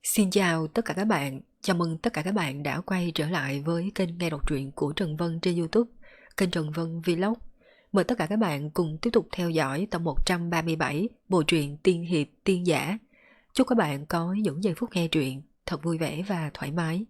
Xin chào tất cả các bạn, chào mừng tất cả các bạn đã quay trở lại với kênh nghe đọc truyện của Trần Vân trên YouTube, kênh Trần Vân Vlog. Mời tất cả các bạn cùng tiếp tục theo dõi tập 137 bộ truyện Tiên Hiệp Tiên Giả. Chúc các bạn có những giây phút nghe truyện thật vui vẻ và thoải mái.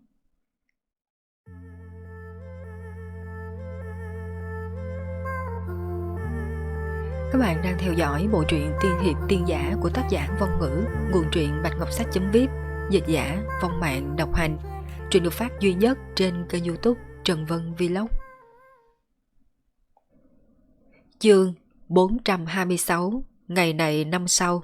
Các bạn đang theo dõi bộ truyện Tiên Hiệp Tiên Giả của tác giả Vong Ngữ, nguồn truyện Bạch Ngọc Sách.vip, dịch giả Vong Mạng độc hành. Truyện được phát duy nhất trên kênh YouTube Trần Vân Vlog. Chương 426, ngày này năm sau.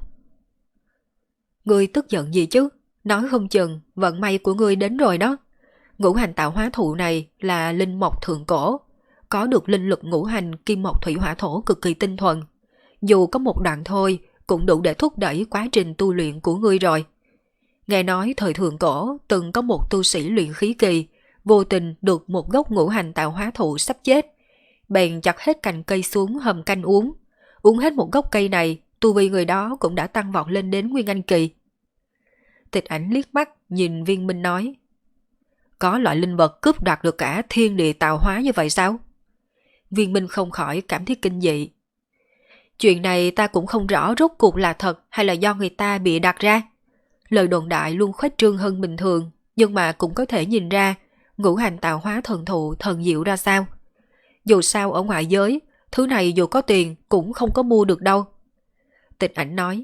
Ngươi tức giận gì chứ? Nói không chừng vận may của ngươi đến rồi đó. Ngũ hành tạo hóa thụ này là linh mộc thượng cổ, có được linh lực ngũ hành kim mộc thủy hỏa thổ cực kỳ tinh thuần. Dù có một đoạn thôi cũng đủ để thúc đẩy quá trình tu luyện của ngươi rồi. Nghe nói thời thượng cổ từng có một tu sĩ luyện khí kỳ, vô tình được một gốc ngũ hành tạo hóa thụ sắp chết. Bèn chặt hết cành cây xuống hầm canh uống. Uống hết một gốc cây này, tu vi người đó cũng đã tăng vọt lên đến nguyên anh kỳ. Tịch Ảnh liếc mắt nhìn Viên Minh nói: có loại linh vật cướp đoạt được cả thiên địa tạo hóa như vậy sao? Viên Minh không khỏi cảm thấy kinh dị. Chuyện này ta cũng không rõ rốt cuộc là thật hay là do người ta bịa đặt ra. Lời đồn đại luôn khuếch trương hơn bình thường, nhưng mà cũng có thể nhìn ra ngũ hành tạo hóa thần thụ thần diệu ra sao. Dù sao ở ngoại giới, thứ này dù có tiền cũng không có mua được đâu. Tịch Ảnh nói: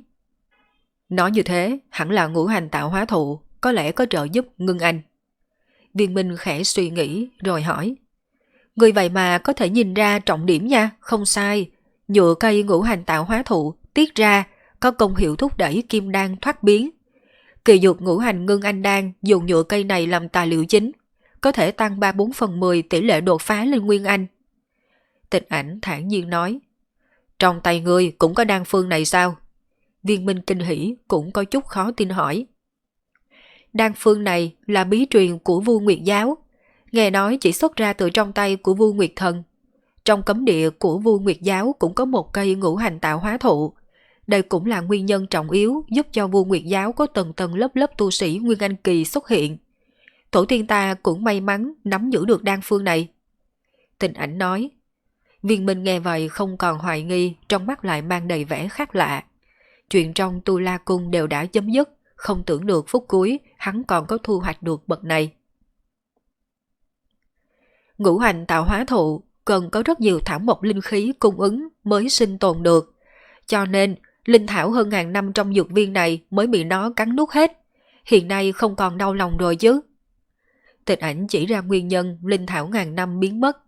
nói như thế hẳn là ngũ hành tạo hóa thụ, có lẽ có trợ giúp ngưng anh. Viên Minh khẽ suy nghĩ rồi hỏi: người vậy mà có thể nhìn ra trọng điểm nha, không sai. Nhựa cây ngũ hành tạo hóa thụ tiết ra có công hiệu thúc đẩy kim đan thoát biến. Kỳ dược ngũ hành ngưng anh đan dùng nhựa cây này làm tài liệu chính, có thể tăng 3/4/10 tỷ lệ đột phá lên nguyên anh. Tịch Ảnh thản nhiên nói: trong tay ngươi cũng có đan phương này sao? Viên Minh kinh hỉ cũng có chút khó tin hỏi. Đan phương này là bí truyền của Vu Nguyệt giáo, nghe nói chỉ xuất ra từ trong tay của Vu Nguyệt thần. Trong cấm địa của Vu Nguyệt giáo cũng có một cây ngũ hành tạo hóa thụ. Đây cũng là nguyên nhân trọng yếu giúp cho Vu Nguyệt giáo có tầng tầng lớp lớp tu sĩ nguyên anh kỳ xuất hiện. Tổ tiên ta cũng may mắn nắm giữ được đan phương này. Tịch Ảnh nói. Viên Minh nghe vậy không còn hoài nghi, trong mắt lại mang đầy vẻ khác lạ. Chuyện trong Tu La Cung đều đã chấm dứt, không tưởng được phút cuối hắn còn có thu hoạch được bậc này. Ngũ hành tạo hóa thụ cần có rất nhiều thảo mộc linh khí cung ứng mới sinh tồn được, cho nên linh thảo hơn ngàn năm trong dược viên này mới bị nó cắn nuốt hết. Hiện nay không còn đau lòng rồi chứ. Tịch Ảnh chỉ ra nguyên nhân linh thảo ngàn năm biến mất.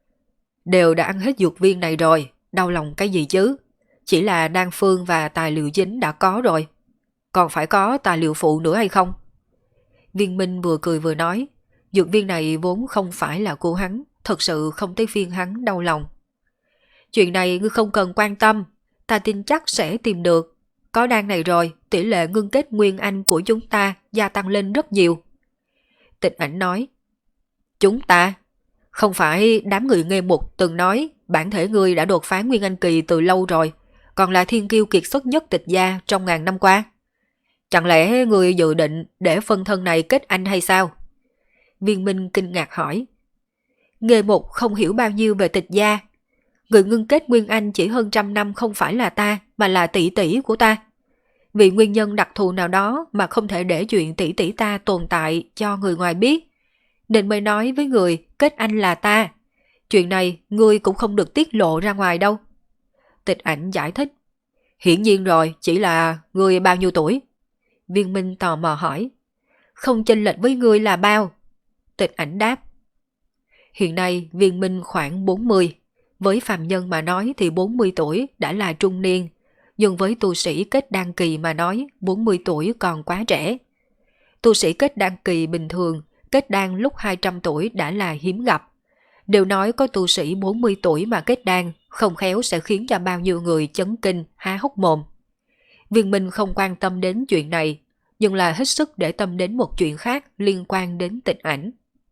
Đều đã ăn hết dược viên này rồi, đau lòng cái gì chứ? Chỉ là đan phương và tài liệu chính đã có rồi, còn phải có tài liệu phụ nữa hay không? Viên Minh vừa cười vừa nói, dược viên này vốn không phải là của hắn, thật sự không tới phiên hắn đau lòng. Chuyện này ngươi không cần quan tâm, ta tin chắc sẽ tìm được. Có đan này rồi, tỷ lệ ngưng kết nguyên anh của chúng ta gia tăng lên rất nhiều. Tịch Ảnh nói. Chúng ta? Không phải đám người Nghê Mục từng nói bản thể ngươi đã đột phá nguyên anh kỳ từ lâu rồi, còn là thiên kiêu kiệt xuất nhất Tịch gia trong ngàn năm qua. Chẳng lẽ ngươi dự định để phân thân này kết anh hay sao? Viên Minh kinh ngạc hỏi. Nghê Mục không hiểu bao nhiêu về Tịch gia. Người ngưng kết nguyên anh chỉ hơn 100 năm không phải là ta, mà là tỷ tỷ của ta. Vì nguyên nhân đặc thù nào đó mà không thể để chuyện tỷ tỷ ta tồn tại cho người ngoài biết, nên mới nói với người kết anh là ta. Chuyện này ngươi cũng không được tiết lộ ra ngoài đâu. Tịch Ảnh giải thích. Hiển nhiên rồi, chỉ là ngươi bao nhiêu tuổi? Viên Minh tò mò hỏi. Không chênh lệch với ngươi là bao? Tịch Ảnh đáp. Hiện nay Viên Minh khoảng 40. Với phàm nhân mà nói thì 40 tuổi đã là trung niên, nhưng với tu sĩ kết đan kỳ mà nói 40 tuổi còn quá trẻ. Tu sĩ kết đan kỳ bình thường kết đan lúc 200 tuổi đã là hiếm gặp. Đều nói có tu sĩ 40 tuổi mà kết đan, không khéo sẽ khiến cho bao nhiêu người chấn kinh, há hốc mồm. Viên Minh không quan tâm đến chuyện này, nhưng là hết sức để tâm đến một chuyện khác liên quan đến Tịch Ảnh.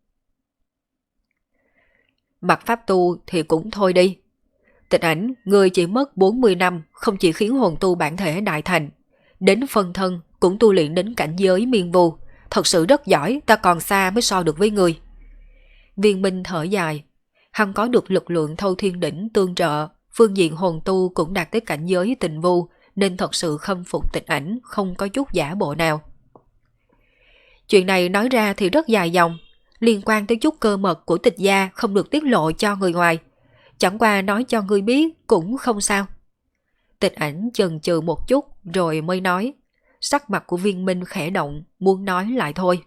Mặt pháp tu thì cũng thôi đi. Tịch Ảnh, người chỉ mất 40 năm không chỉ khiến hồn tu bản thể đại thành, đến phân thân cũng tu luyện đến cảnh giới miên vu, thật sự rất giỏi, ta còn xa mới so được với ngươi. Viên Minh thở dài, hắn có được lực lượng Thâu Thiên Đỉnh tương trợ, phương diện hồn tu cũng đạt tới cảnh giới tình vu, nên thật sự khâm phục Tịch Ảnh, không có chút giả bộ nào. Chuyện này nói ra thì rất dài dòng, liên quan tới chút cơ mật của Tịch gia không được tiết lộ cho người ngoài. Chẳng qua nói cho ngươi biết cũng không sao. Tịch Ảnh chần chừ một chút rồi mới nói, sắc mặt của Viên Minh khẽ động, muốn nói lại thôi.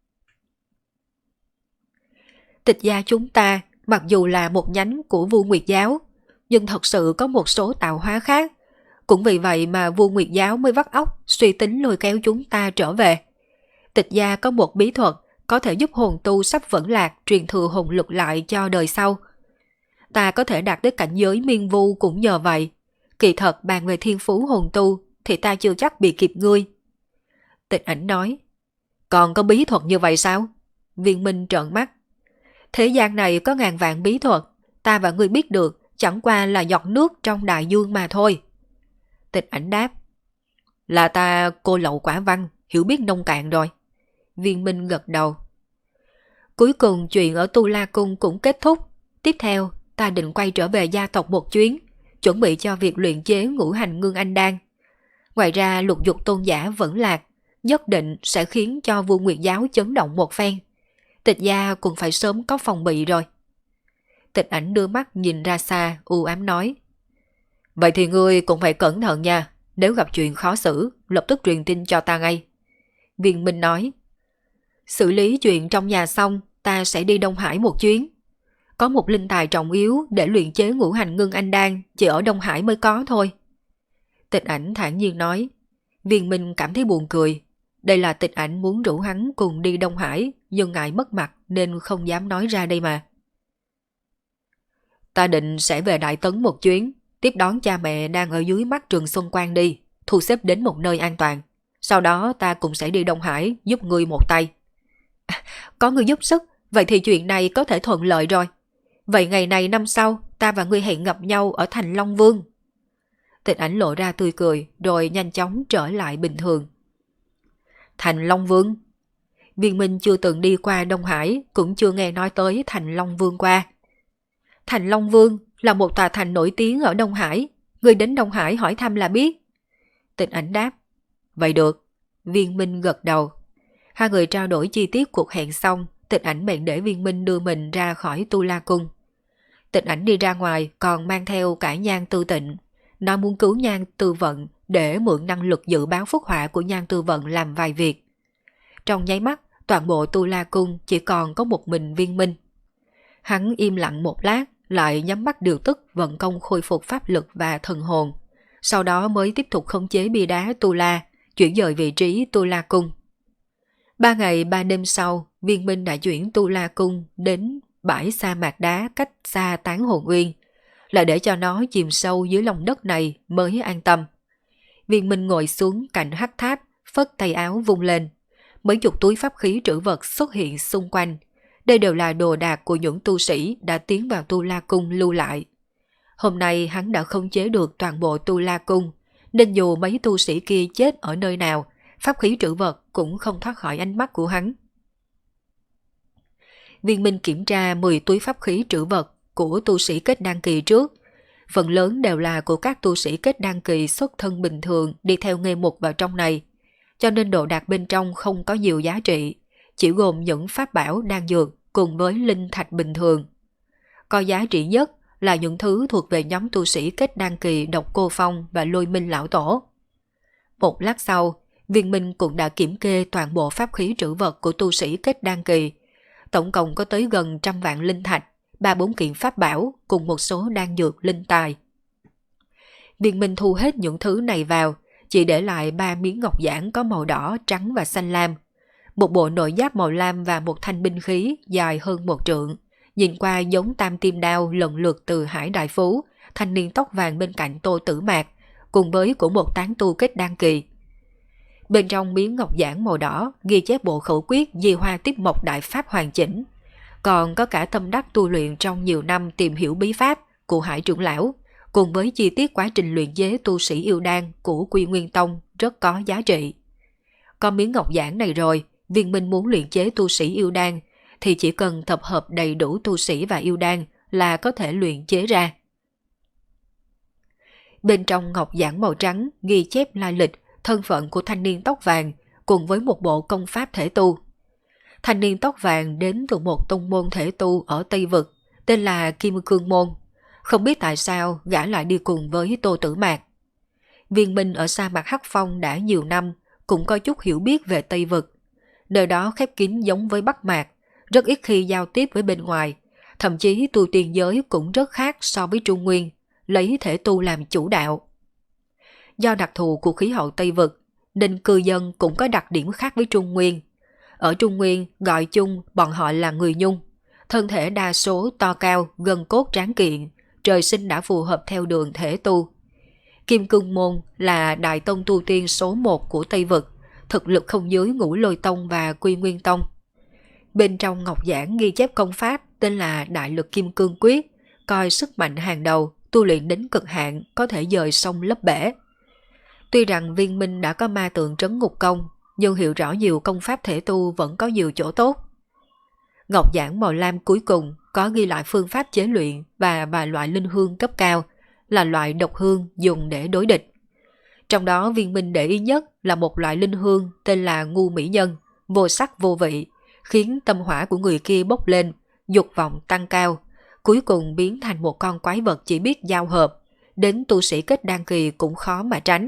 Tịch gia chúng ta mặc dù là một nhánh của Vu Nguyệt Giáo, nhưng thật sự có một số tạo hóa khác. Cũng vì vậy mà Vu Nguyệt Giáo mới vắt óc suy tính lôi kéo chúng ta trở về. Tịch gia có một bí thuật có thể giúp hồn tu sắp vẫn lạc truyền thừa hồn lực lại cho đời sau. Ta có thể đạt tới cảnh giới miên vu cũng nhờ vậy. Kỳ thật bàn về thiên phú hồn tu thì ta chưa chắc bị kịp ngươi. Tịch Ảnh nói, còn có bí thuật như vậy sao? Viên Minh trợn mắt. Thế gian này có ngàn vạn bí thuật, ta và ngươi biết được chẳng qua là giọt nước trong đại dương mà thôi. Tịch Ảnh đáp, là ta cô lậu quả văn, hiểu biết nông cạn rồi. Viên Minh gật đầu. Cuối cùng chuyện ở Tu La Cung cũng kết thúc. Tiếp theo ta định quay trở về gia tộc một chuyến, chuẩn bị cho việc luyện chế ngũ hành ngưng anh đan. Ngoài ra Lục Dục tôn giả vẫn lạc, nhất định sẽ khiến cho Vu Nguyệt Giáo chấn động một phen. Tịch gia cũng phải sớm có phòng bị rồi. Tịch Ảnh đưa mắt nhìn ra xa, u ám nói, vậy thì ngươi cũng phải cẩn thận nha, nếu gặp chuyện khó xử, lập tức truyền tin cho ta ngay. Viên Minh nói, xử lý chuyện trong nhà xong, ta sẽ đi Đông Hải một chuyến. Có một linh tài trọng yếu để luyện chế ngũ hành ngưng anh đan, chỉ ở Đông Hải mới có thôi. Tịch Ảnh thản nhiên nói. Viên Minh cảm thấy buồn cười. Đây là Tịch Ảnh muốn rủ hắn cùng đi Đông Hải, nhưng ngại mất mặt nên không dám nói ra đây mà. Ta định sẽ về Đại Tấn một chuyến, tiếp đón cha mẹ đang ở dưới mắt Trường Xuân Quan đi, thu xếp đến một nơi an toàn. Sau đó ta cũng sẽ đi Đông Hải giúp ngươi một tay. Có người giúp sức, vậy thì chuyện này có thể thuận lợi rồi. Vậy ngày này năm sau, ta và ngươi hẹn gặp nhau ở thành Long Vương. Tịch Ảnh lộ ra tươi cười, rồi nhanh chóng trở lại bình thường. Thành Long Vương? Viên Minh chưa từng đi qua Đông Hải, cũng chưa nghe nói tới thành Long Vương qua. Thành Long Vương là một tòa thành nổi tiếng ở Đông Hải, ngươi đến Đông Hải hỏi thăm là biết. Tịch Ảnh đáp. Vậy được. Viên Minh gật đầu. Hai người trao đổi chi tiết cuộc hẹn xong, Tịch Ảnh bèn để Viên Minh đưa mình ra khỏi Tu La Cung. Tịch Ảnh đi ra ngoài còn mang theo cả Nhan Tư Tịnh, nói muốn cứu Nhan Tư Vận để mượn năng lực dự báo phúc họa của Nhan Tư Vận làm vài việc. Trong nháy mắt, toàn bộ Tu La Cung chỉ còn có một mình Viên Minh. Hắn im lặng một lát, lại nhắm mắt điều tức vận công khôi phục pháp lực và thần hồn, sau đó mới tiếp tục khống chế bia đá Tu La, chuyển dời vị trí Tu La Cung. 3 ngày 3 đêm sau, Viên Minh đã chuyển Tu La Cung đến bãi sa mạc đá cách xa Tán Hồn Uyên, là để cho nó chìm sâu dưới lòng đất này mới an tâm. Viên Minh ngồi xuống cạnh hắc tháp, phất tay áo vung lên. Mấy chục túi pháp khí trữ vật xuất hiện xung quanh. Đây đều là đồ đạc của những tu sĩ đã tiến vào Tu La Cung lưu lại. Hôm nay hắn đã khống chế được toàn bộ Tu La Cung, nên dù mấy tu sĩ kia chết ở nơi nào, pháp khí trữ vật cũng không thoát khỏi ánh mắt của hắn. Viên Minh kiểm tra 10 túi pháp khí trữ vật của tu sĩ kết đan kỳ trước. Phần lớn đều là của các tu sĩ kết đan kỳ xuất thân bình thường đi theo nghề mục vào trong này, cho nên đồ đạc bên trong không có nhiều giá trị, chỉ gồm những pháp bảo đan dược cùng với linh thạch bình thường. Có giá trị nhất là những thứ thuộc về nhóm tu sĩ kết đan kỳ Độc Cô Phong và Lôi Minh Lão Tổ. Một lát sau, Viên Minh cũng đã kiểm kê toàn bộ pháp khí trữ vật của tu sĩ kết đan kỳ. Tổng cộng có tới gần 100 vạn linh thạch, 3-4 kiện pháp bảo cùng một số đan dược linh tài. Viên Minh thu hết những thứ này vào, chỉ để lại 3 miếng ngọc giản có màu đỏ, trắng và xanh lam, một bộ nội giáp màu lam và một thanh binh khí dài hơn 1 trượng, nhìn qua giống tam tim đao lần lượt từ Hải Đại Phú, thanh niên tóc vàng bên cạnh Tô Tử Mạc, cùng với của một tán tu kết đan kỳ. Bên trong miếng ngọc giản màu đỏ ghi chép bộ khẩu quyết Di Hoa Tiếp Mộc Đại Pháp hoàn chỉnh, còn có cả tâm đắc tu luyện trong nhiều năm tìm hiểu bí pháp của Hải trưởng lão, cùng với chi tiết quá trình luyện chế tu sĩ yêu đan của Quy Nguyên Tông rất có giá trị. có miếng ngọc giản này rồi, Viên Minh muốn luyện chế tu sĩ yêu đan thì chỉ cần tập hợp đầy đủ tu sĩ và yêu đan là có thể luyện chế ra. Bên trong ngọc giản màu trắng ghi chép lai lịch, thân phận của thanh niên tóc vàng cùng với một bộ công pháp thể tu. Thanh niên tóc vàng đến từ một tông môn thể tu ở Tây Vực, tên là Kim Cương Môn. Không biết tại sao gã lại đi cùng với Tô Tử Mạc. Viên Minh ở sa mạc Hắc Phong đã nhiều năm, cũng có chút hiểu biết về Tây Vực. Nơi đó khép kín giống với Bắc Mạc, rất ít khi giao tiếp với bên ngoài. Thậm chí tu tiên giới cũng rất khác so với Trung Nguyên, lấy thể tu làm chủ đạo. Do đặc thù của khí hậu Tây Vực, nên cư dân cũng có đặc điểm khác với Trung Nguyên. Ở Trung Nguyên gọi chung bọn họ là người Nhung, thân thể đa số to cao, gân cốt tráng kiện, trời sinh đã phù hợp theo đường thể tu. Kim Cương Môn là đại tông tu tiên số 1 của Tây Vực, thực lực không dưới Ngũ Lôi Tông và Quy Nguyên Tông. Bên trong ngọc giản ghi chép công pháp tên là Đại Lực Kim Cương Quyết, coi sức mạnh hàng đầu, tu luyện đến cực hạn có thể dời sông lấp bể. Tuy rằng Viên Minh đã có ma tượng trấn ngục công, nhưng hiểu rõ nhiều công pháp thể tu vẫn có nhiều chỗ tốt. Ngọc giản màu lam cuối cùng có ghi lại phương pháp chế luyện và vài loại linh hương cấp cao, là loại độc hương dùng để đối địch. Trong đó Viên Minh để ý nhất là một loại linh hương tên là Ngu Mỹ Nhân, vô sắc vô vị, khiến tâm hỏa của người kia bốc lên, dục vọng tăng cao, cuối cùng biến thành một con quái vật chỉ biết giao hợp, đến tu sĩ kết đan kỳ cũng khó mà tránh.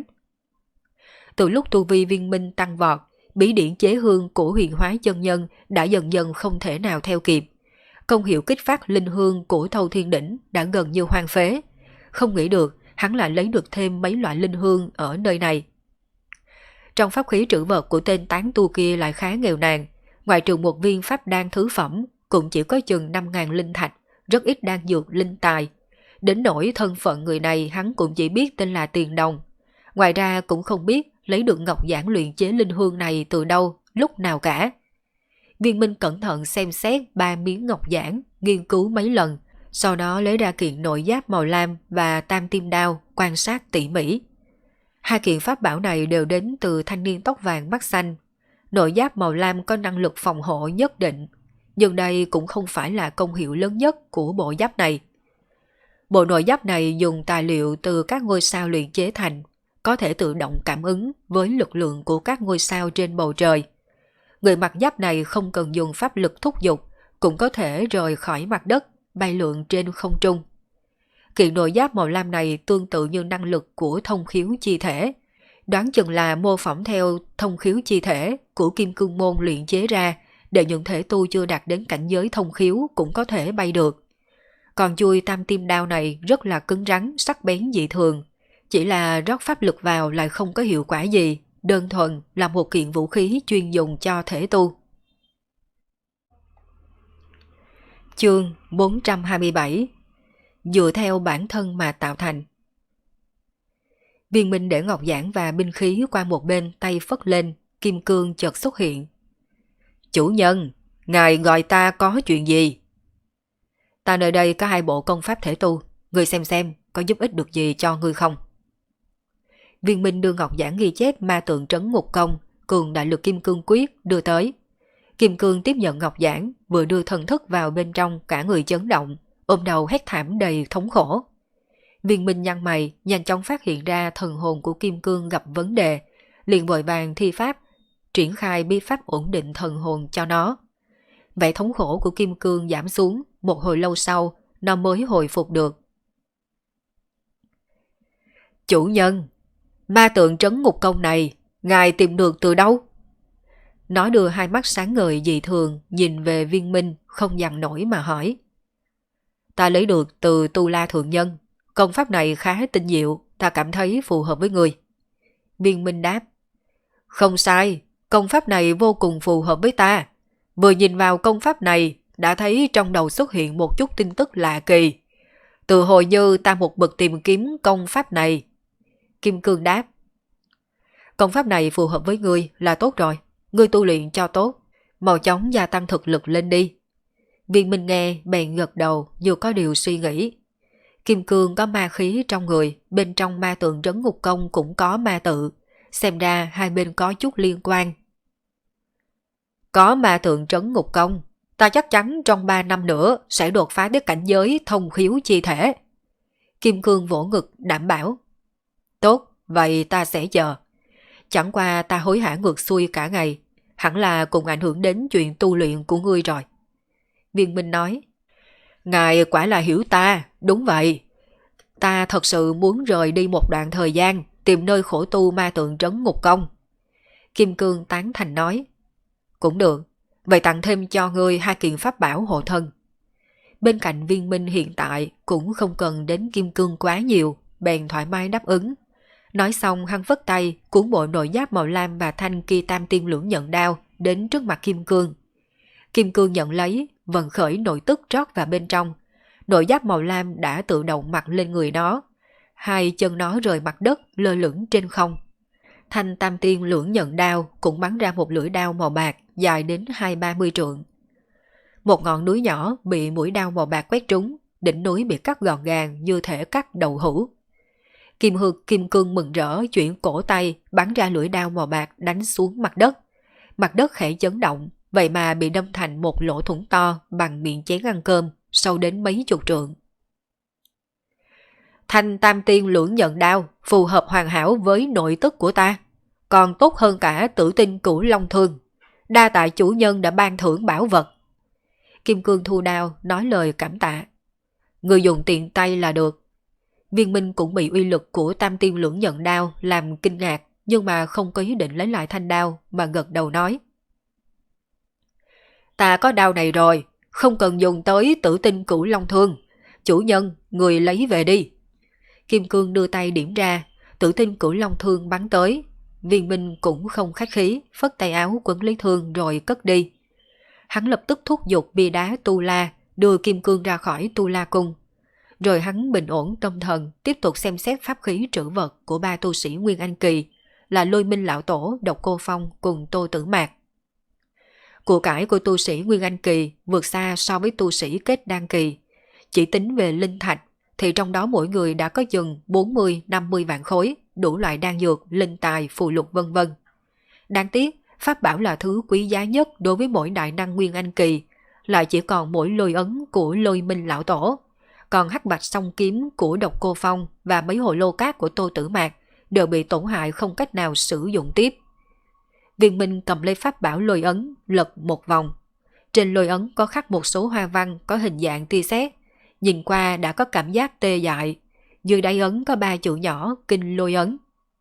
Từ lúc tu vi Viên Minh tăng vọt, bí điển chế hương của Huyền Hóa chân nhân đã dần dần không thể nào theo kịp. Công hiệu kích phát linh hương của Thâu Thiên Đỉnh đã gần như hoang phế. Không nghĩ được hắn lại lấy được thêm mấy loại linh hương ở nơi này. Trong pháp khí trữ vật của tên tán tu kia lại khá nghèo nàn, ngoại trừ một viên pháp đan thứ phẩm cũng chỉ có chừng 5.000 linh thạch, rất ít đan dược linh tài. Đến nỗi thân phận người này hắn cũng chỉ biết tên là Tiền Đồng. Ngoài ra cũng không biết lấy được ngọc giản luyện chế linh hương này từ đâu, lúc nào cả. Viên Minh cẩn thận xem xét 3 miếng ngọc giản, nghiên cứu mấy lần, sau đó lấy ra kiện nội giáp màu lam và tam tim đao, quan sát tỉ mỉ. Hai kiện pháp bảo này đều đến từ thanh niên tóc vàng mắt xanh. Nội giáp màu lam có năng lực phòng hộ nhất định, nhưng đây cũng không phải là công hiệu lớn nhất của bộ giáp này. Bộ nội giáp này dùng tài liệu từ các ngôi sao luyện chế thành, có thể tự động cảm ứng với lực lượng của các ngôi sao trên bầu trời. Người mặc giáp này không cần dùng pháp lực thúc giục, cũng có thể rời khỏi mặt đất, bay lượn trên không trung. Kiện nội giáp màu lam này tương tự như năng lực của thông khiếu chi thể, đoán chừng là mô phỏng theo thông khiếu chi thể của Kim Cương Môn luyện chế ra, để những thể tu chưa đạt đến cảnh giới thông khiếu cũng có thể bay được. Còn chui tam tim đao này rất là cứng rắn, sắc bén dị thường, chỉ là rót pháp lực vào lại không có hiệu quả gì, đơn thuần là một kiện vũ khí chuyên dùng cho thể tu. Chương 427. Dựa theo bản thân mà tạo thành. Viên Minh để ngọc giản và binh khí qua một bên, tay phất lên, kim cương chợt xuất hiện. Chủ nhân, ngài gọi ta có chuyện gì? Ta nơi đây có 2 bộ công pháp thể tu, người xem có giúp ích được gì cho ngươi không? Viên Minh đưa ngọc giản ghi chép ma tượng trấn ngục công, cường đại lực kim cương quyết đưa tới. Kim cương tiếp nhận ngọc giản, vừa đưa thần thức vào bên trong, cả người chấn động, ôm đầu hét thảm đầy thống khổ. Viên Minh nhăn mày, nhanh chóng phát hiện ra thần hồn của kim cương gặp vấn đề, liền vội vàng thi pháp, triển khai bí pháp ổn định thần hồn cho nó. Vẻ thống khổ của kim cương giảm xuống, một hồi lâu sau, nó mới hồi phục được. Chủ nhân, ma tượng trấn ngục công này, ngài tìm được từ đâu? Nó đưa hai mắt sáng ngời dị thường, nhìn về Viên Minh, không dằn nổi mà hỏi. Ta lấy được từ Tu La Thượng Nhân, công pháp này khá tinh diệu, ta cảm thấy phù hợp với người. Viên Minh đáp. Không sai, công pháp này vô cùng phù hợp với ta. Vừa nhìn vào công pháp này, đã thấy trong đầu xuất hiện một chút tin tức lạ kỳ. Từ hồi như ta một bậc tìm kiếm công pháp này. Kim Cương đáp. Công pháp này phù hợp với ngươi là tốt rồi, ngươi tu luyện cho tốt, mau chóng gia tăng thực lực lên đi. Viên Minh nghe bèn gật đầu, dù có điều suy nghĩ. Kim cương có ma khí trong người, bên trong ma tượng trấn ngục công cũng có ma tự, xem ra hai bên có chút liên quan, Có ma tượng trấn ngục công, ta chắc chắn trong 3 năm nữa sẽ đột phá đến cảnh giới thông khiếu chi thể. Kim Cương vỗ ngực đảm bảo. Tốt, vậy ta sẽ chờ. Chẳng qua ta hối hả ngược xuôi cả ngày, hẳn là cũng ảnh hưởng đến chuyện tu luyện của ngươi rồi. Viên Minh nói. Ngài quả là hiểu ta, đúng vậy. Ta thật sự muốn rời đi một đoạn thời gian, tìm nơi khổ tu ma tượng trấn ngục công. Kim Cương tán thành nói. Cũng được, vậy tặng thêm cho ngươi 2 kiện pháp bảo hộ thân. Bên cạnh Viên Minh hiện tại cũng không cần đến Kim Cương quá nhiều, bèn thoải mái đáp ứng. Nói xong hắn vất tay cuốn bộ nội giáp màu lam và thanh kỳ tam tiên lưỡng nhận đao đến trước mặt Kim Cương. Kim Cương nhận lấy, vận khởi nội tức rót vào bên trong. Nội giáp màu lam đã tự động mặc lên người nó. 2 chân nó rời mặt đất lơ lửng trên không. Thanh tam tiên lưỡng nhận đao cũng bắn ra một lưỡi đao màu bạc dài đến 20-30 trượng. Một ngọn núi nhỏ bị mũi đao màu bạc quét trúng, đỉnh núi bị cắt gọn gàng như thể cắt đầu hũ. Kim Cương mừng rỡ chuyển cổ tay bắn ra lưỡi đao màu bạc đánh xuống mặt đất. Mặt đất khẽ chấn động, vậy mà bị đâm thành một lỗ thủng to bằng miệng chén ăn cơm, sâu đến mấy chục trượng. Thanh tam tiên lưỡng nhận đao phù hợp hoàn hảo với nội tức của ta, còn tốt hơn cả tử tinh cửu long thương. Đa tạ chủ nhân đã ban thưởng bảo vật. Kim Cương thu đao nói lời cảm tạ. Người dùng tiện tay là được. Viên Minh cũng bị uy lực của tam tiên lưỡng nhận đao làm kinh ngạc, nhưng mà không có ý định lấy lại thanh đao mà gật đầu nói. Ta có đao này rồi, không cần dùng tới tử tinh cửu long thương. Chủ nhân, người lấy về đi. Kim Cương đưa tay điểm ra, tử tinh cửu long thương bắn tới. Viên Minh cũng không khách khí, phất tay áo quấn lấy thương rồi cất đi. Hắn lập tức thúc giục bia đá Tu La, đưa Kim Cương ra khỏi Tu La cung. Rồi hắn bình ổn tâm thần, tiếp tục xem xét pháp khí trữ vật của 3 tu sĩ Nguyên Anh Kỳ, là Lôi Minh Lão Tổ, Độc Cô Phong cùng Tô Tử Mạc. Của cải của tu sĩ Nguyên Anh Kỳ vượt xa so với tu sĩ kết đan kỳ. Chỉ tính về linh thạch, thì trong đó mỗi người đã có chừng 40-50 vạn khối, đủ loại đan dược, linh tài, phù lục vân vân. Đáng tiếc, pháp bảo là thứ quý giá nhất đối với mỗi đại năng Nguyên Anh Kỳ, lại chỉ còn mỗi lôi ấn của Lôi Minh Lão Tổ. Còn hắc bạch song kiếm của Độc Cô Phong và mấy hồ lô cát của Tô Tử Mạc đều bị tổn hại không cách nào sử dụng tiếp. Viên Minh cầm lấy pháp bảo lôi ấn, lật một vòng. Trên lôi ấn có khắc một số hoa văn có hình dạng tia sét, nhìn qua đã có cảm giác tê dại. Dưới đáy ấn có 3 chữ nhỏ Kinh Lôi Ấn.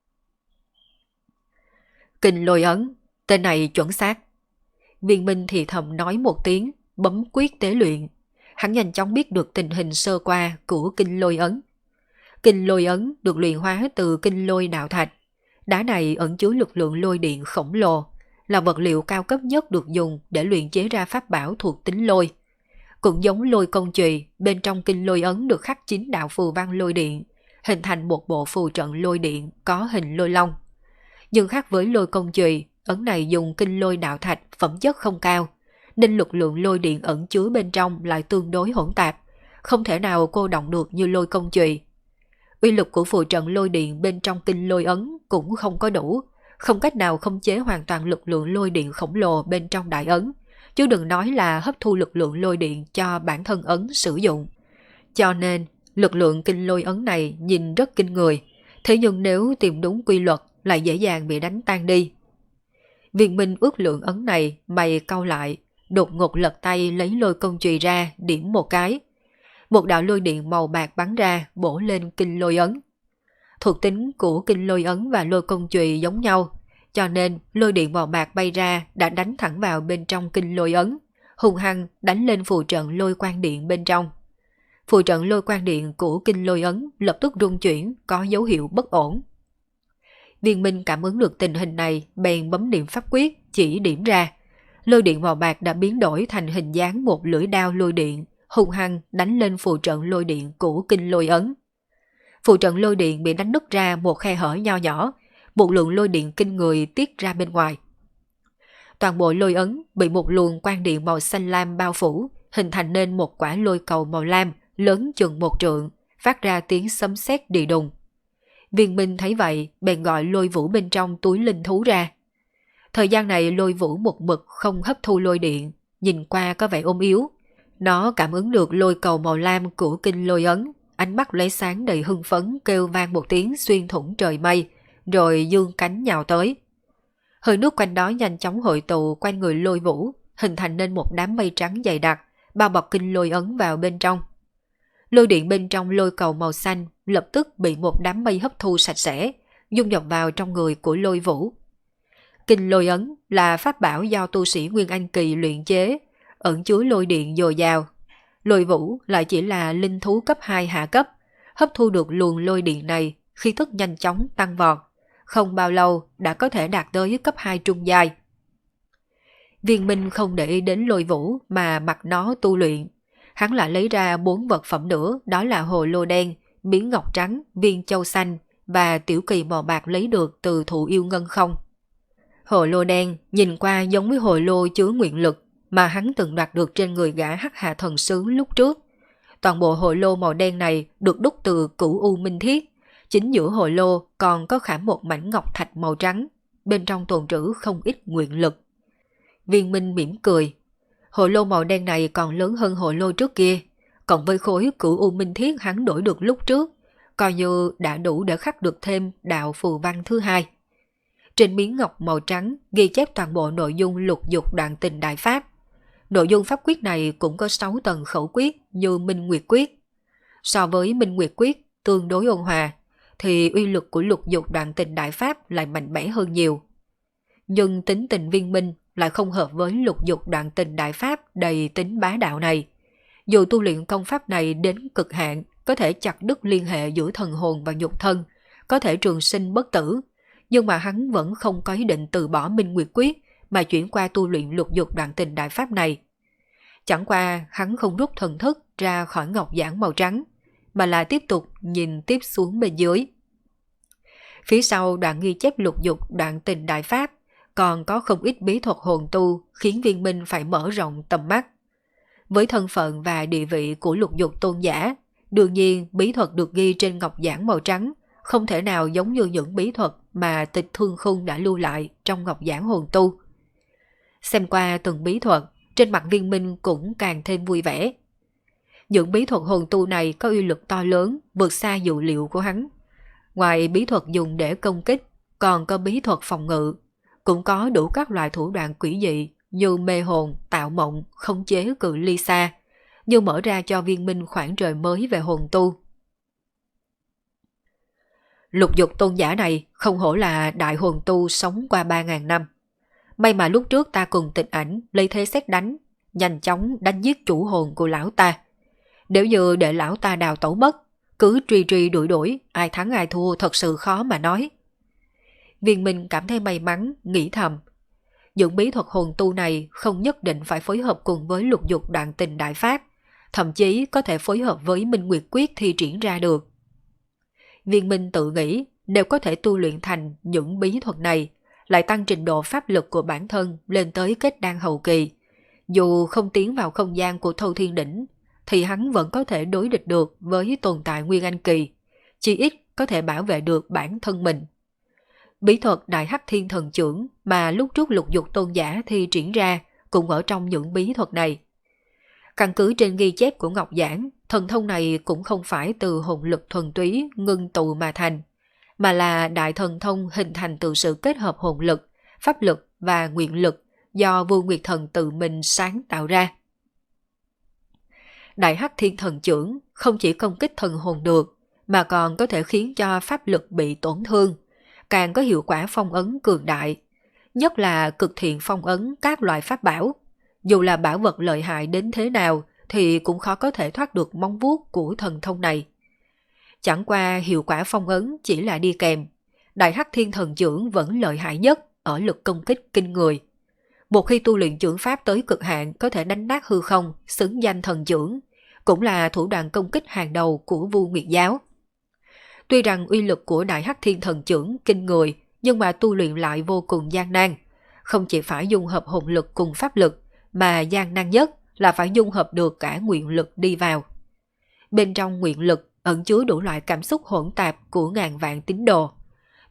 Kinh Lôi Ấn, tên này chuẩn xác. Viên Minh thì thầm nói một tiếng, bấm quyết tế luyện. Hắn nhanh chóng biết được tình hình sơ qua của Kinh Lôi Ấn. Kinh Lôi Ấn được luyện hóa từ Kinh Lôi Đạo Thạch. Đá này ẩn chứa lực lượng lôi điện khổng lồ, là vật liệu cao cấp nhất được dùng để luyện chế ra pháp bảo thuộc tính lôi. Cũng giống lôi công chùy, bên trong Kinh Lôi Ấn được khắc 9 đạo phù văn lôi điện, hình thành một bộ phù trận lôi điện có hình lôi long. Nhưng khác với lôi công chùy, ấn này dùng Kinh Lôi Đạo Thạch phẩm chất không cao, nên lực lượng lôi điện ẩn chứa bên trong lại tương đối hỗn tạp, không thể nào cô động được như lôi công chùy. Uy lực của phù trận lôi điện bên trong Kinh Lôi Ấn cũng không có đủ, không cách nào khống chế hoàn toàn lực lượng lôi điện khổng lồ bên trong đại ấn, chứ đừng nói là hấp thu lực lượng lôi điện cho bản thân ấn sử dụng. Cho nên, lực lượng Kinh Lôi Ấn này nhìn rất kinh người, thế nhưng nếu tìm đúng quy luật lại dễ dàng bị đánh tan đi. Viên Minh ước lượng ấn này, mày cau lại, đột ngột lật tay lấy lôi công chùy ra, điểm một cái. Một đạo lôi điện màu bạc bắn ra, bổ lên Kinh Lôi Ấn. Thuộc tính của Kinh Lôi Ấn và lôi công chùy giống nhau, cho nên lôi điện màu bạc bay ra đã đánh thẳng vào bên trong Kinh Lôi Ấn, hung hăng đánh lên phù trận lôi quang điện bên trong. Phù trận lôi quang điện của Kinh Lôi Ấn lập tức rung chuyển, có dấu hiệu bất ổn. Viên Minh cảm ứng được tình hình này, bèn bấm niệm pháp quyết chỉ điểm ra. Lôi điện màu bạc đã biến đổi thành hình dáng một lưỡi đao lôi điện, hung hăng đánh lên phù trận lôi điện của Kinh Lôi Ấn. Phù trận lôi điện bị đánh nứt ra một khe hở nho nhỏ, một lượng lôi điện kinh người tiết ra bên ngoài. Toàn bộ lôi ấn bị một luồng quang điện màu xanh lam bao phủ, hình thành nên một quả lôi cầu màu lam lớn chừng 1 trượng, phát ra tiếng sấm sét đi đùng. Viên Minh thấy vậy, bèn gọi lôi vũ bên trong túi linh thú ra. Thời gian này Lôi Vũ một mực không hấp thu lôi điện, nhìn qua có vẻ ốm yếu. Nó cảm ứng được lôi cầu màu lam của kinh lôi ấn, ánh mắt lóe sáng đầy hưng phấn kêu vang một tiếng xuyên thủng trời mây, rồi dương cánh nhào tới. Hơi nước quanh đó nhanh chóng hội tụ quanh người Lôi Vũ, hình thành nên một đám mây trắng dày đặc, bao bọc kinh lôi ấn vào bên trong. Lôi điện bên trong lôi cầu màu xanh lập tức bị một đám mây hấp thu sạch sẽ, dung nhập vào trong người của Lôi Vũ. Kinh lôi ấn là pháp bảo do tu sĩ Nguyên Anh Kỳ luyện chế, ẩn chứa lôi điện dồi dào. Lôi Vũ lại chỉ là linh thú cấp 2 hạ cấp, hấp thu được luồng lôi điện này, khí tức nhanh chóng tăng vọt. Không bao lâu đã có thể đạt tới cấp 2 trung giai. Viên Minh không để ý đến Lôi Vũ mà mặc nó tu luyện. Hắn lại lấy ra 4 vật phẩm nữa, đó là hồ lô đen, miếng ngọc trắng, viên châu xanh và tiểu kỳ màu bạc lấy được từ thụ yêu ngân không. Hồ lô đen nhìn qua giống với hồ lô chứa nguyện lực mà hắn từng đoạt được trên người gã Hắc Hà thần sứ lúc trước. Toàn bộ hồ lô màu đen này được đúc từ cửu u minh thiết. Chính giữa hồ lô còn có khảm một mảnh ngọc thạch màu trắng, bên trong tồn trữ không ít nguyện lực. Viên Minh mỉm cười. Hồ lô màu đen này còn lớn hơn hồ lô trước kia, cộng với khối cửu u minh thiết hắn đổi được lúc trước, coi như đã đủ để khắc được thêm đạo phù văn thứ hai. Trên miếng ngọc màu trắng ghi chép toàn bộ nội dung lục dục đoạn tình đại pháp. Nội dung pháp quyết này cũng có 6 tầng khẩu quyết như Minh Nguyệt quyết. So với Minh Nguyệt quyết tương đối ôn hòa, thì uy lực của lục dục đoạn tình đại pháp lại mạnh mẽ hơn nhiều. Nhưng tính tình Viên Minh lại không hợp với lục dục đoạn tình đại pháp đầy tính bá đạo này. Dù tu luyện công pháp này đến cực hạn, có thể chặt đứt liên hệ giữa thần hồn và nhục thân, có thể trường sinh bất tử, nhưng mà hắn vẫn không có ý định từ bỏ Minh Nguyệt quyết mà chuyển qua tu luyện lục dục đoạn tình đại pháp này. Chẳng qua hắn không rút thần thức ra khỏi ngọc giản màu trắng, mà là tiếp tục nhìn tiếp xuống bên dưới. Phía sau đoạn ghi chép lục dục đoạn tình đại pháp còn có không ít bí thuật hồn tu khiến Viên Minh phải mở rộng tầm mắt. Với thân phận và địa vị của lục dục tôn giả, đương nhiên bí thuật được ghi trên ngọc giản màu trắng không thể nào giống như những bí thuật mà Tịch Thương Khung đã lưu lại trong ngọc giản hồn tu. Xem qua từng bí thuật, trên mặt Viên Minh cũng càng thêm vui vẻ. Những bí thuật hồn tu này có uy lực to lớn, vượt xa dự liệu của hắn. Ngoài bí thuật dùng để công kích, còn có bí thuật phòng ngự, cũng có đủ các loại thủ đoạn quỷ dị như mê hồn, tạo mộng, khống chế cự ly xa, như mở ra cho Viên Minh khoảng trời mới về hồn tu. Lục dục tôn giả này không hổ là đại hồn tu sống qua 3.000 năm. May mà lúc trước ta cùng Tịch Ảnh lấy thế xét đánh, nhanh chóng đánh giết chủ hồn của lão ta. Nếu như để lão ta đào tẩu mất, cứ truy truy đuổi đuổi, ai thắng ai thua thật sự khó mà nói. Viên Minh cảm thấy may mắn, nghĩ thầm. Những bí thuật hồn tu này không nhất định phải phối hợp cùng với lục dục đoạn tình đại pháp, thậm chí có thể phối hợp với Minh Nguyệt quyết thi triển ra được. Viên Minh tự nghĩ nếu có thể tu luyện thành những bí thuật này, lại tăng trình độ pháp lực của bản thân lên tới kết đan hậu kỳ. Dù không tiến vào không gian của Thâu Thiên Đỉnh, thì hắn vẫn có thể đối địch được với tồn tại Nguyên Anh kỳ, chỉ ít có thể bảo vệ được bản thân mình. Bí thuật Đại Hắc Thiên Thần Chưởng mà lúc trước lục dục tôn giả thi triển ra cũng ở trong những bí thuật này. Căn cứ trên ghi chép của Ngọc Giảng, thần thông này cũng không phải từ hồn lực thuần túy ngưng tụ mà thành, mà là đại thần thông hình thành từ sự kết hợp hồn lực, pháp lực và nguyện lực do Vô Nguyệt Thần tự mình sáng tạo ra. Đại Hắc Thiên Thần Chưởng không chỉ công kích thần hồn được, mà còn có thể khiến cho pháp lực bị tổn thương, càng có hiệu quả phong ấn cường đại, nhất là cực thiện phong ấn các loại pháp bảo. Dù là bảo vật lợi hại đến thế nào thì cũng khó có thể thoát được móng vuốt của thần thông này. Chẳng qua hiệu quả phong ấn chỉ là đi kèm, Đại Hắc Thiên Thần Chưởng vẫn lợi hại nhất ở lực công kích kinh người. Một khi tu luyện chưởng pháp tới cực hạn có thể đánh nát hư không, xứng danh thần chưởng, cũng là thủ đoạn công kích hàng đầu của Vu Nguyệt giáo. Tuy rằng uy lực của Đại Hắc Thiên Thần Chưởng kinh người, nhưng mà tu luyện lại vô cùng gian nan. Không chỉ phải dung hợp hồn lực cùng pháp lực, mà gian nan nhất là phải dung hợp được cả nguyện lực đi vào. Bên trong nguyện lực ẩn chứa đủ loại cảm xúc hỗn tạp của ngàn vạn tín đồ.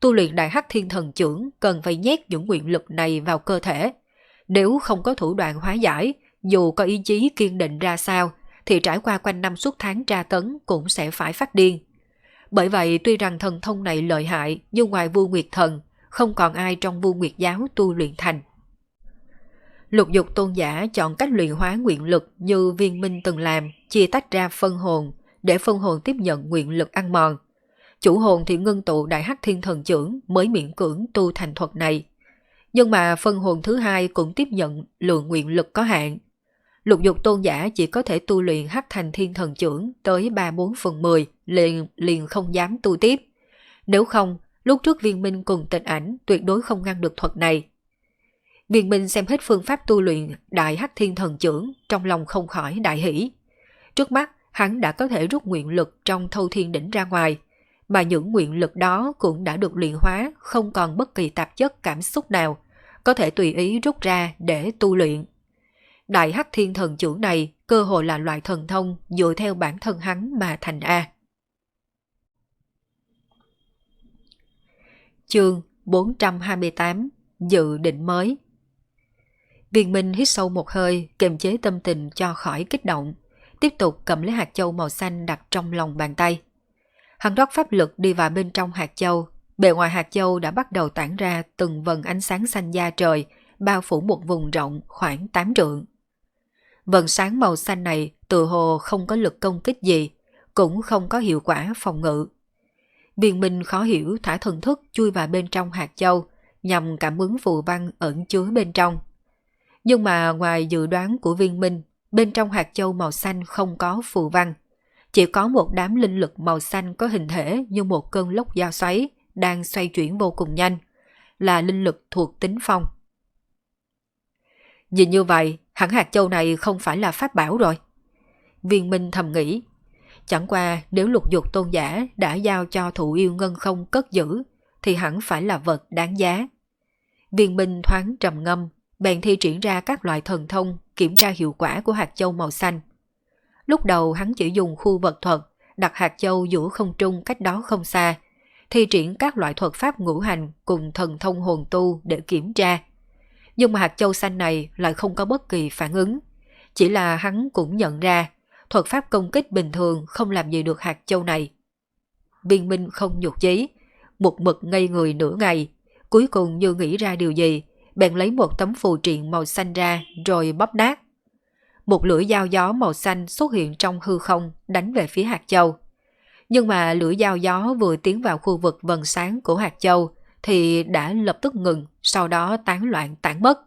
tu luyện Đại Hắc Thiên Thần Chưởng cần phải nhét những nguyện lực này vào cơ thể. Nếu không có thủ đoạn hóa giải, dù có ý chí kiên định ra sao, thì trải qua quanh năm suốt tháng tra tấn cũng sẽ phải phát điên. Bởi vậy tuy rằng thần thông này lợi hại, nhưng ngoài Vu Nguyệt Thần, không còn ai trong Vu Nguyệt giáo tu luyện thành. Lục Dục tôn giả chọn cách luyện hóa nguyện lực như Viên Minh từng làm, chia tách ra phân hồn, để phân hồn tiếp nhận nguyện lực ăn mòn. Chủ hồn thì ngưng tụ Đại Hắc Thiên Thần Chưởng mới miễn cưỡng tu thành thuật này. Nhưng mà phân hồn thứ hai cũng tiếp nhận lượng nguyện lực có hạn. Lục Dục tôn giả chỉ có thể tu luyện Hắc Thành Thiên Thần Chưởng tới 3/4/10, liền không dám tu tiếp. Nếu không, lúc trước Viên Minh cùng Tịch Ảnh tuyệt đối không ngăn được thuật này. Viên Minh xem hết phương pháp tu luyện Đại Hắc Thiên Thần Chưởng, trong lòng không khỏi đại hỷ. Trước mắt, hắn đã có thể rút nguyện lực trong Thâu Thiên Đỉnh ra ngoài, mà những nguyện lực đó cũng đã được luyện hóa, không còn bất kỳ tạp chất cảm xúc nào, có thể tùy ý rút ra để tu luyện. Đại Hắc Thiên Thần Chưởng này cơ hồ là loại thần thông dựa theo bản thân hắn mà thành A. Chương 428: Dự định mới. Viên Minh hít sâu một hơi, kiềm chế tâm tình cho khỏi kích động, tiếp tục cầm lấy hạt châu màu xanh đặt trong lòng bàn tay. Hắn rót pháp lực đi vào bên trong hạt châu, bề ngoài hạt châu đã bắt đầu tản ra từng vầng ánh sáng xanh da trời, bao phủ một vùng rộng khoảng 8 trượng. Vầng sáng màu xanh này tự hồ không có lực công kích gì, cũng không có hiệu quả phòng ngự. Viên Minh khó hiểu thả thần thức chui vào bên trong hạt châu, nhằm cảm ứng phù văn ẩn chứa bên trong. Nhưng mà ngoài dự đoán của Viên Minh, bên trong hạt châu màu xanh không có phù văn. Chỉ có một đám linh lực màu xanh có hình thể như một cơn lốc dao xoáy đang xoay chuyển vô cùng nhanh, là linh lực thuộc tính phong. Nhìn như vậy, hẳn hạt châu này không phải là pháp bảo rồi. Viên Minh thầm nghĩ, chẳng qua nếu Lục Dục tôn giả đã giao cho Thụ Yêu Ngân Không cất giữ, thì hẳn phải là vật đáng giá. Viên Minh thoáng trầm ngâm, bèn thi triển ra các loại thần thông kiểm tra hiệu quả của hạt châu màu xanh. Lúc đầu hắn chỉ dùng khu vật thuật, đặt hạt châu giữa không trung cách đó không xa, thi triển các loại thuật pháp ngũ hành cùng thần thông hồn tu để kiểm tra. Nhưng mà hạt châu xanh này lại không có bất kỳ phản ứng. Chỉ là hắn cũng nhận ra, thuật pháp công kích bình thường không làm gì được hạt châu này. Viên Minh không nhục chí, một mực ngây người nửa ngày, cuối cùng như nghĩ ra điều gì, bèn lấy một tấm phù triện màu xanh ra rồi bóp nát. Một lưỡi dao gió màu xanh xuất hiện trong hư không đánh về phía hạt châu. Nhưng mà lưỡi dao gió vừa tiến vào khu vực vầng sáng của hạt châu thì đã lập tức ngừng, sau đó tán loạn tản mất.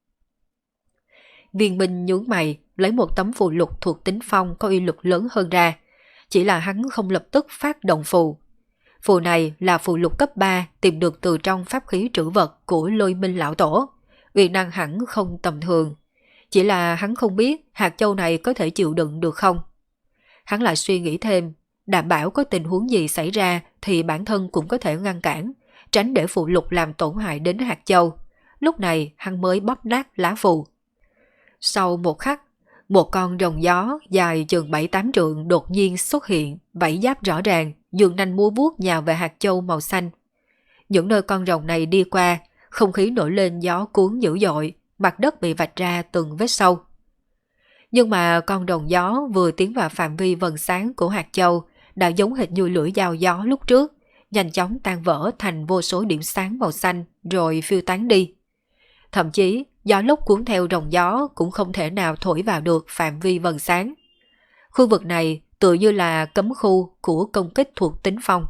Viên Minh nhướng mày, lấy một tấm phù lục thuộc tính phong có uy lực lớn hơn ra. Chỉ là hắn không lập tức phát động phù. Phù này là phù lục cấp 3 tìm được từ trong pháp khí trữ vật của Lôi Minh Lão Tổ. Uy năng hẳn không tầm thường. Chỉ là hắn không biết hạt châu này có thể chịu đựng được không. Hắn lại suy nghĩ thêm, đảm bảo có tình huống gì xảy ra thì bản thân cũng có thể ngăn cản, tránh để phù lục làm tổn hại đến hạt châu. Lúc này hắn mới bóp nát lá phù. Sau một khắc, một con rồng gió dài chừng 7-8 trượng đột nhiên xuất hiện, vảy giáp rõ ràng, dường nanh múa vuốt nhào về hạt châu màu xanh. Những nơi con rồng này đi qua, không khí nổi lên gió cuốn dữ dội, mặt đất bị vạch ra từng vết sâu. Nhưng mà con rồng gió vừa tiến vào phạm vi vầng sáng của hạt châu đã giống hệt như lưỡi dao gió lúc trước, nhanh chóng tan vỡ thành vô số điểm sáng màu xanh rồi phiêu tán đi. Thậm chí, gió lốc cuốn theo rồng gió cũng không thể nào thổi vào được phạm vi vầng sáng. Khu vực này tựa như là cấm khu của công kích thuộc tính phong.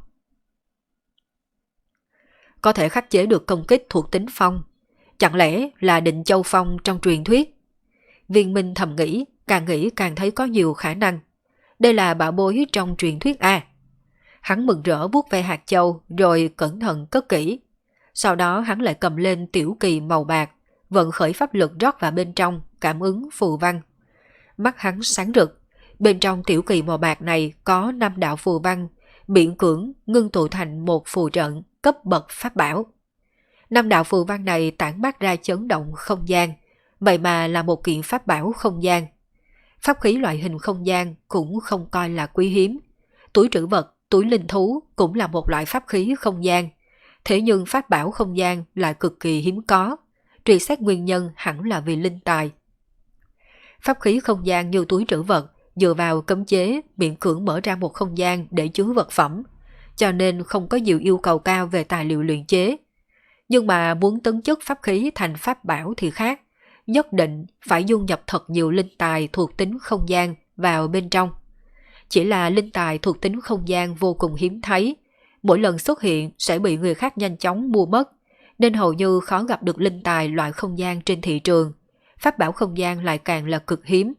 Có thể khắc chế được công kích thuộc tính phong. Chẳng lẽ là Định Châu Phong trong truyền thuyết? Viên Minh thầm nghĩ càng thấy có nhiều khả năng. Đây là bảo bối trong truyền thuyết A. Hắn mừng rỡ vuốt ve hạt châu rồi cẩn thận cất kỹ. Sau đó hắn lại cầm lên tiểu kỳ màu bạc, vận khởi pháp lực rót vào bên trong, cảm ứng phù văn. Mắt hắn sáng rực, bên trong tiểu kỳ màu bạc này có 5 đạo phù văn, miễn cưỡng ngưng tụ thành một phù trận cấp bậc pháp bảo. 5 đạo phù văn này tản mát ra chấn động không gian, vậy mà là một kiện pháp bảo không gian. Pháp khí loại hình không gian cũng không coi là quý hiếm. Túi trữ vật, túi linh thú cũng là một loại pháp khí không gian. Thế nhưng pháp bảo không gian lại cực kỳ hiếm có, truy xét nguyên nhân hẳn là vì linh tài. Pháp khí không gian như túi trữ vật, dựa vào cấm chế miễn cưỡng mở ra một không gian để chứa vật phẩm, cho nên không có nhiều yêu cầu cao về tài liệu luyện chế. Nhưng mà muốn tấn chức pháp khí thành pháp bảo thì khác, nhất định phải dung nhập thật nhiều linh tài thuộc tính không gian vào bên trong. Chỉ là linh tài thuộc tính không gian vô cùng hiếm thấy, mỗi lần xuất hiện sẽ bị người khác nhanh chóng mua mất, nên hầu như khó gặp được linh tài loại không gian trên thị trường. Pháp bảo không gian lại càng là cực hiếm.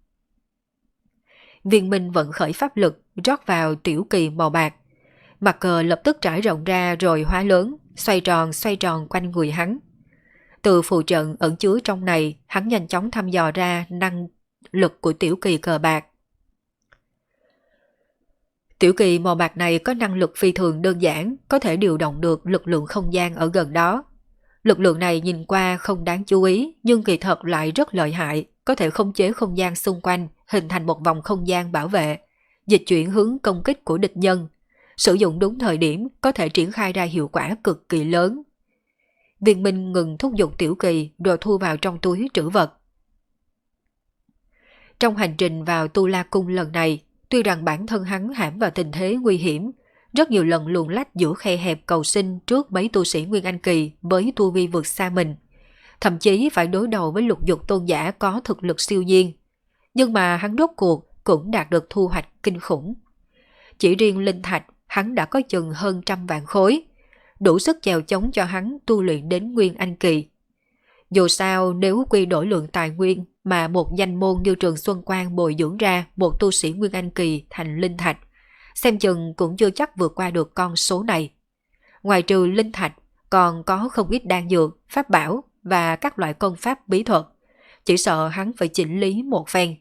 Viên Minh vận khởi pháp lực rót vào tiểu kỳ màu bạc. Mặt cờ lập tức trải rộng ra rồi hóa lớn, xoay tròn quanh người hắn. Từ phù trận ẩn chứa trong này, hắn nhanh chóng thăm dò ra năng lực của tiểu kỳ cờ bạc. Tiểu kỳ màu bạc này có năng lực phi thường đơn giản, có thể điều động được lực lượng không gian ở gần đó. Lực lượng này nhìn qua không đáng chú ý, nhưng kỳ thật lại rất lợi hại, có thể khống chế không gian xung quanh, hình thành một vòng không gian bảo vệ, dịch chuyển hướng công kích của địch nhân. Sử dụng đúng thời điểm có thể triển khai ra hiệu quả cực kỳ lớn. Viên Minh ngừng thúc giục tiểu kỳ rồi thu vào trong túi trữ vật. Trong hành trình vào Tu La Cung lần này, tuy rằng bản thân hắn hãm vào tình thế nguy hiểm, rất nhiều lần luồn lách giữa khe hẹp cầu sinh trước mấy tu sĩ Nguyên Anh Kỳ với tu vi vượt xa mình, thậm chí phải đối đầu với lục dục tôn giả có thực lực siêu nhiên. Nhưng mà hắn rốt cuộc cũng đạt được thu hoạch kinh khủng. Chỉ riêng linh thạch hắn đã có chừng hơn 100 vạn khối, đủ sức chèo chống cho hắn tu luyện đến Nguyên Anh Kỳ. Dù sao nếu quy đổi lượng tài nguyên mà một danh môn như Trường Xuân Quan bồi dưỡng ra một tu sĩ Nguyên Anh Kỳ thành linh thạch, xem chừng cũng chưa chắc vượt qua được con số này. Ngoài trừ linh thạch, còn có không ít đan dược, pháp bảo và các loại công pháp bí thuật, chỉ sợ hắn phải chỉnh lý một phen.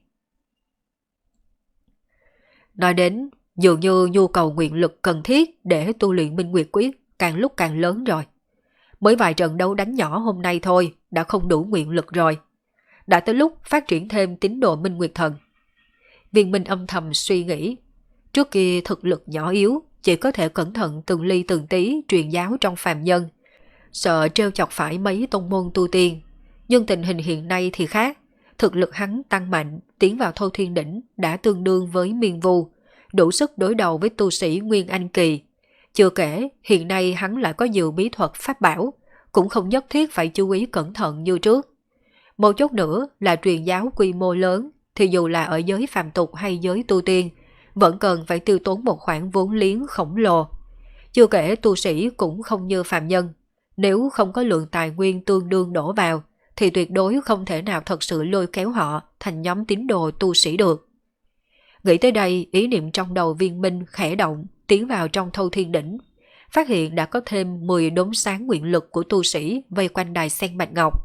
Nói đến, dường như nhu cầu nguyện lực cần thiết để tu luyện Minh Nguyệt Quyết càng lúc càng lớn rồi. Mới vài trận đấu đánh nhỏ hôm nay thôi đã không đủ nguyện lực rồi. Đã tới lúc phát triển thêm tín đồ Minh Nguyệt Thần. Viên Minh âm thầm suy nghĩ. Trước kia thực lực nhỏ yếu, chỉ có thể cẩn thận từng ly từng tí truyền giáo trong phàm nhân, sợ trêu chọc phải mấy tông môn tu tiên. Nhưng tình hình hiện nay thì khác. Thực lực hắn tăng mạnh, tiến vào Thâu Thiên Đỉnh đã tương đương với Miên Vu, đủ sức đối đầu với tu sĩ Nguyên Anh Kỳ. Chưa kể, hiện nay hắn lại có nhiều bí thuật pháp bảo, cũng không nhất thiết phải chú ý cẩn thận như trước. Một chút nữa là truyền giáo quy mô lớn, thì dù là ở giới phàm tục hay giới tu tiên, vẫn cần phải tiêu tốn một khoản vốn liếng khổng lồ. Chưa kể tu sĩ cũng không như phàm nhân, nếu không có lượng tài nguyên tương đương đổ vào, thì tuyệt đối không thể nào thật sự lôi kéo họ thành nhóm tín đồ tu sĩ được. Nghĩ tới đây, ý niệm trong đầu Viên Minh khẽ động, tiến vào trong Thâu Thiên Đỉnh, phát hiện đã có thêm 10 đốm sáng nguyện lực của tu sĩ vây quanh đài sen bạch ngọc.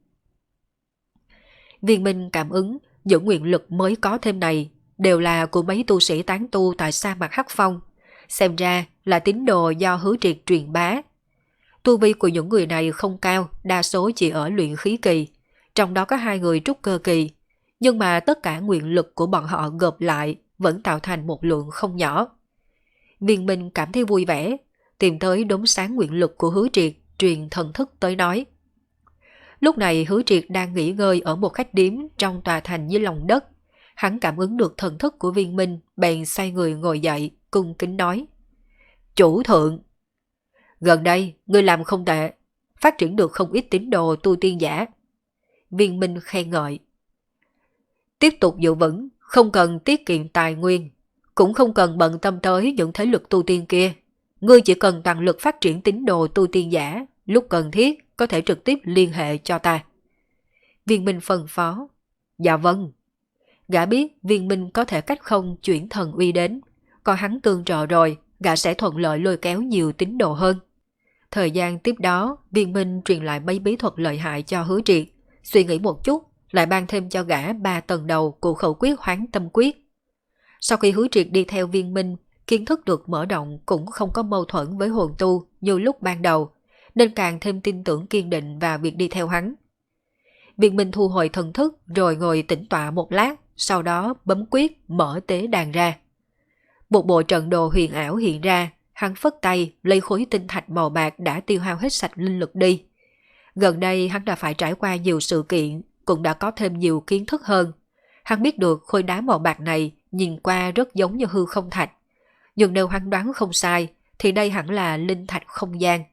Viên Minh cảm ứng những nguyện lực mới có thêm này đều là của mấy tu sĩ tán tu tại sa mạc Hắc Phong, xem ra là tín đồ do Hứa Triệt truyền bá. Tu vi của những người này không cao, đa số chỉ ở luyện khí kỳ, trong đó có 2 người trúc cơ kỳ, nhưng mà tất cả nguyện lực của bọn họ gộp lại vẫn tạo thành một lượng không nhỏ. Viên Minh cảm thấy vui vẻ, tìm tới đốm sáng nguyện lực của Hứa Triệt, truyền thần thức tới nói. Lúc này Hứa Triệt đang nghỉ ngơi ở một khách điếm trong tòa thành dưới lòng đất. Hắn cảm ứng được thần thức của Viên Minh, bèn xoay người ngồi dậy, cung kính nói. Chủ thượng! Gần đây, ngươi làm không tệ, phát triển được không ít tín đồ tu tiên giả. Viên Minh khen ngợi. Tiếp tục giữ vững, không cần tiết kiệm tài nguyên, cũng không cần bận tâm tới những thế lực tu tiên kia. Ngươi chỉ cần toàn lực phát triển tín đồ tu tiên giả, lúc cần thiết có thể trực tiếp liên hệ cho ta. Viên Minh phân phó. Dạ vâng. Gã biết Viên Minh có thể cách không chuyển thần uy đến, còn hắn tương trợ rồi, gã sẽ thuận lợi lôi kéo nhiều tín đồ hơn. Thời gian tiếp đó, Viên Minh truyền lại mấy bí thuật lợi hại cho Hứa Triệt, suy nghĩ một chút, lại ban thêm cho gã 3 tầng đầu của khẩu quyết Hoán Tâm Quyết. Sau khi Hứa Triệt đi theo Viên Minh, kiến thức được mở rộng cũng không có mâu thuẫn với hồn tu như lúc ban đầu, nên càng thêm tin tưởng kiên định vào việc đi theo hắn. Viên Minh thu hồi thần thức rồi ngồi tĩnh tọa một lát, sau đó bấm quyết mở tế đàn ra. Một bộ trận đồ huyền ảo hiện ra, hắn phất tay lấy khối tinh thạch màu bạc đã tiêu hao hết sạch linh lực đi. Gần đây hắn đã phải trải qua nhiều sự kiện, cũng đã có thêm nhiều kiến thức hơn. Hắn biết được khối đá màu bạc này nhìn qua rất giống như hư không thạch. Nhưng nếu hắn đoán không sai, thì đây hẳn là linh thạch không gian.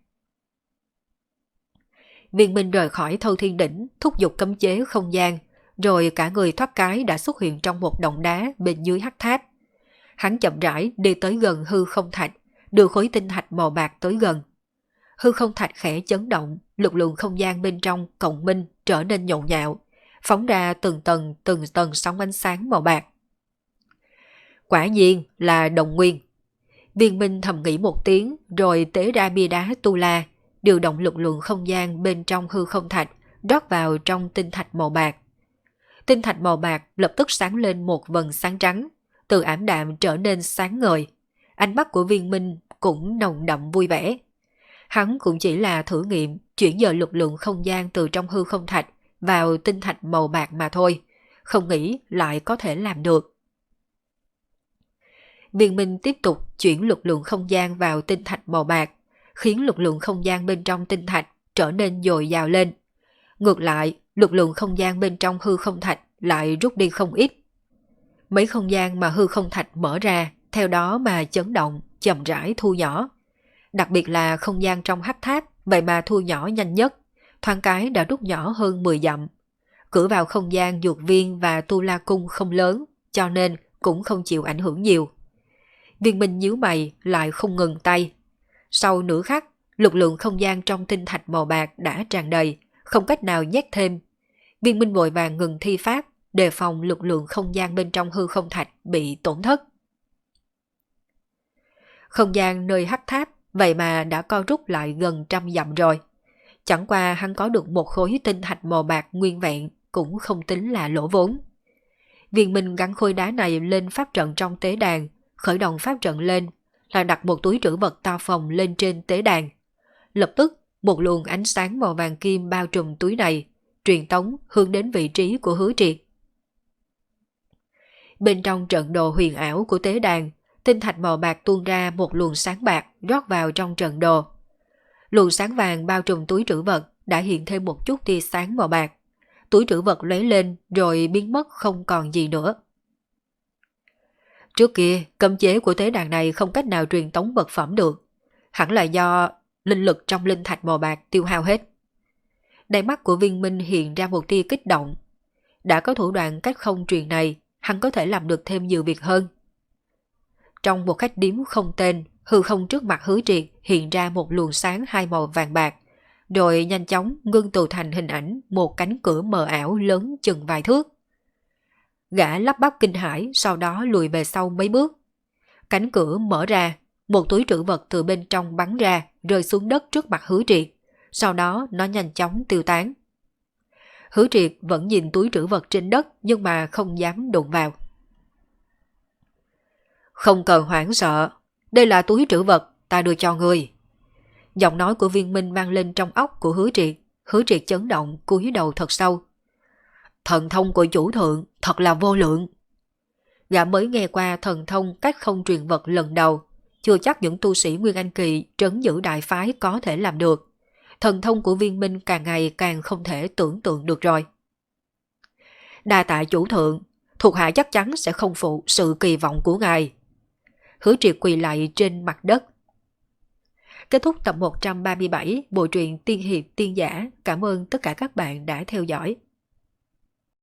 Viên Minh rời khỏi Thâu Thiên Đỉnh, thúc giục cấm chế không gian, rồi cả người thoát cái đã xuất hiện trong một động đá bên dưới hắc tháp. Hắn chậm rãi đi tới gần hư không thạch, đưa khối tinh thạch màu bạc tới gần. Hư không thạch khẽ chấn động, lực lượng không gian bên trong cộng minh trở nên nhộn nhạo, phóng ra từng tầng sóng ánh sáng màu bạc. Quả nhiên là đồng nguyên. Viên Minh thầm nghĩ một tiếng rồi tế ra bia đá tu la, điều động lực lượng không gian bên trong hư không thạch, rót vào trong tinh thạch màu bạc. Tinh thạch màu bạc lập tức sáng lên một vầng sáng trắng, từ ảm đạm trở nên sáng ngời. Ánh mắt của Viên Minh cũng nồng đậm vui vẻ. Hắn cũng chỉ là thử nghiệm chuyển dời lực lượng không gian từ trong hư không thạch vào tinh thạch màu bạc mà thôi, không nghĩ lại có thể làm được. Viên Minh tiếp tục chuyển lực lượng không gian vào tinh thạch màu bạc, khiến lực lượng không gian bên trong tinh thạch trở nên dồi dào lên. Ngược lại, lực lượng không gian bên trong hư không thạch lại rút đi không ít. Mấy không gian mà hư không thạch mở ra, theo đó mà chấn động, chậm rãi thu nhỏ. Đặc biệt là không gian trong hắc tháp, vậy mà thu nhỏ nhanh nhất, thoáng cái đã rút nhỏ hơn 10 dặm. Cửa vào không gian dược viên và tu la cung không lớn, cho nên cũng không chịu ảnh hưởng nhiều. Viên Minh nhíu mày lại không ngừng tay. Sau nửa khắc, lực lượng không gian trong tinh thạch màu bạc đã tràn đầy, không cách nào nhét thêm. Viên Minh vội vàng ngừng thi pháp, đề phòng lực lượng không gian bên trong hư không thạch bị tổn thất. Không gian nơi hắc tháp vậy mà đã co rút lại gần 100 dặm rồi. Chẳng qua hắn có được một khối tinh thạch màu bạc nguyên vẹn cũng không tính là lỗ vốn. Viên Minh gắn khối đá này lên pháp trận trong tế đàn, khởi động pháp trận lên, là đặt một túi trữ vật to phồng lên trên tế đàn. Lập tức, một luồng ánh sáng màu vàng kim bao trùm túi này, truyền tống hướng đến vị trí của Hứa Triệt. Bên trong trận đồ huyền ảo của tế đàn, tinh thạch màu bạc tuôn ra một luồng sáng bạc rót vào trong trận đồ. Luồng sáng vàng bao trùm túi trữ vật đã hiện thêm một chút tia sáng màu bạc. Túi trữ vật lóe lên rồi biến mất không còn gì nữa. Trước kia, cấm chế của tế đàn này không cách nào truyền tống vật phẩm được. Hẳn là do linh lực trong linh thạch màu bạc tiêu hao hết. Đáy mắt của Viên Minh hiện ra một tia kích động. Đã có thủ đoạn cách không truyền này, hắn có thể làm được thêm nhiều việc hơn. Trong một khách điếm không tên, hư không trước mặt Hứa Triệt hiện ra một luồng sáng hai màu vàng bạc, rồi nhanh chóng ngưng tụ thành hình ảnh một cánh cửa mờ ảo lớn chừng vài thước. Gã lắp bắp kinh hãi, sau đó lùi về sau mấy bước. Cánh cửa mở ra, một túi trữ vật từ bên trong bắn ra, rơi xuống đất trước mặt Hứa Triệt, sau đó nó nhanh chóng tiêu tán. Hứa Triệt vẫn nhìn túi trữ vật trên đất nhưng mà không dám đụng vào. Không cần hoảng sợ, đây là túi trữ vật ta đưa cho người. Giọng nói của Viên Minh vang lên trong óc của Hứa Triệt chấn động, cúi đầu thật sâu. Thần thông của chủ thượng thật là vô lượng. Gã mới nghe qua thần thông cách không truyền vật lần đầu, chưa chắc những tu sĩ Nguyên Anh Kỳ trấn giữ đại phái có thể làm được. Thần thông của Viên Minh càng ngày càng không thể tưởng tượng được rồi. Đa tạ chủ thượng, thuộc hạ chắc chắn sẽ không phụ sự kỳ vọng của ngài. Hứa Triệt quỳ lạy trên mặt đất. Kết thúc tập 137 bộ truyện Tiên Hiệp Tiên Giả. Cảm ơn tất cả các bạn đã theo dõi.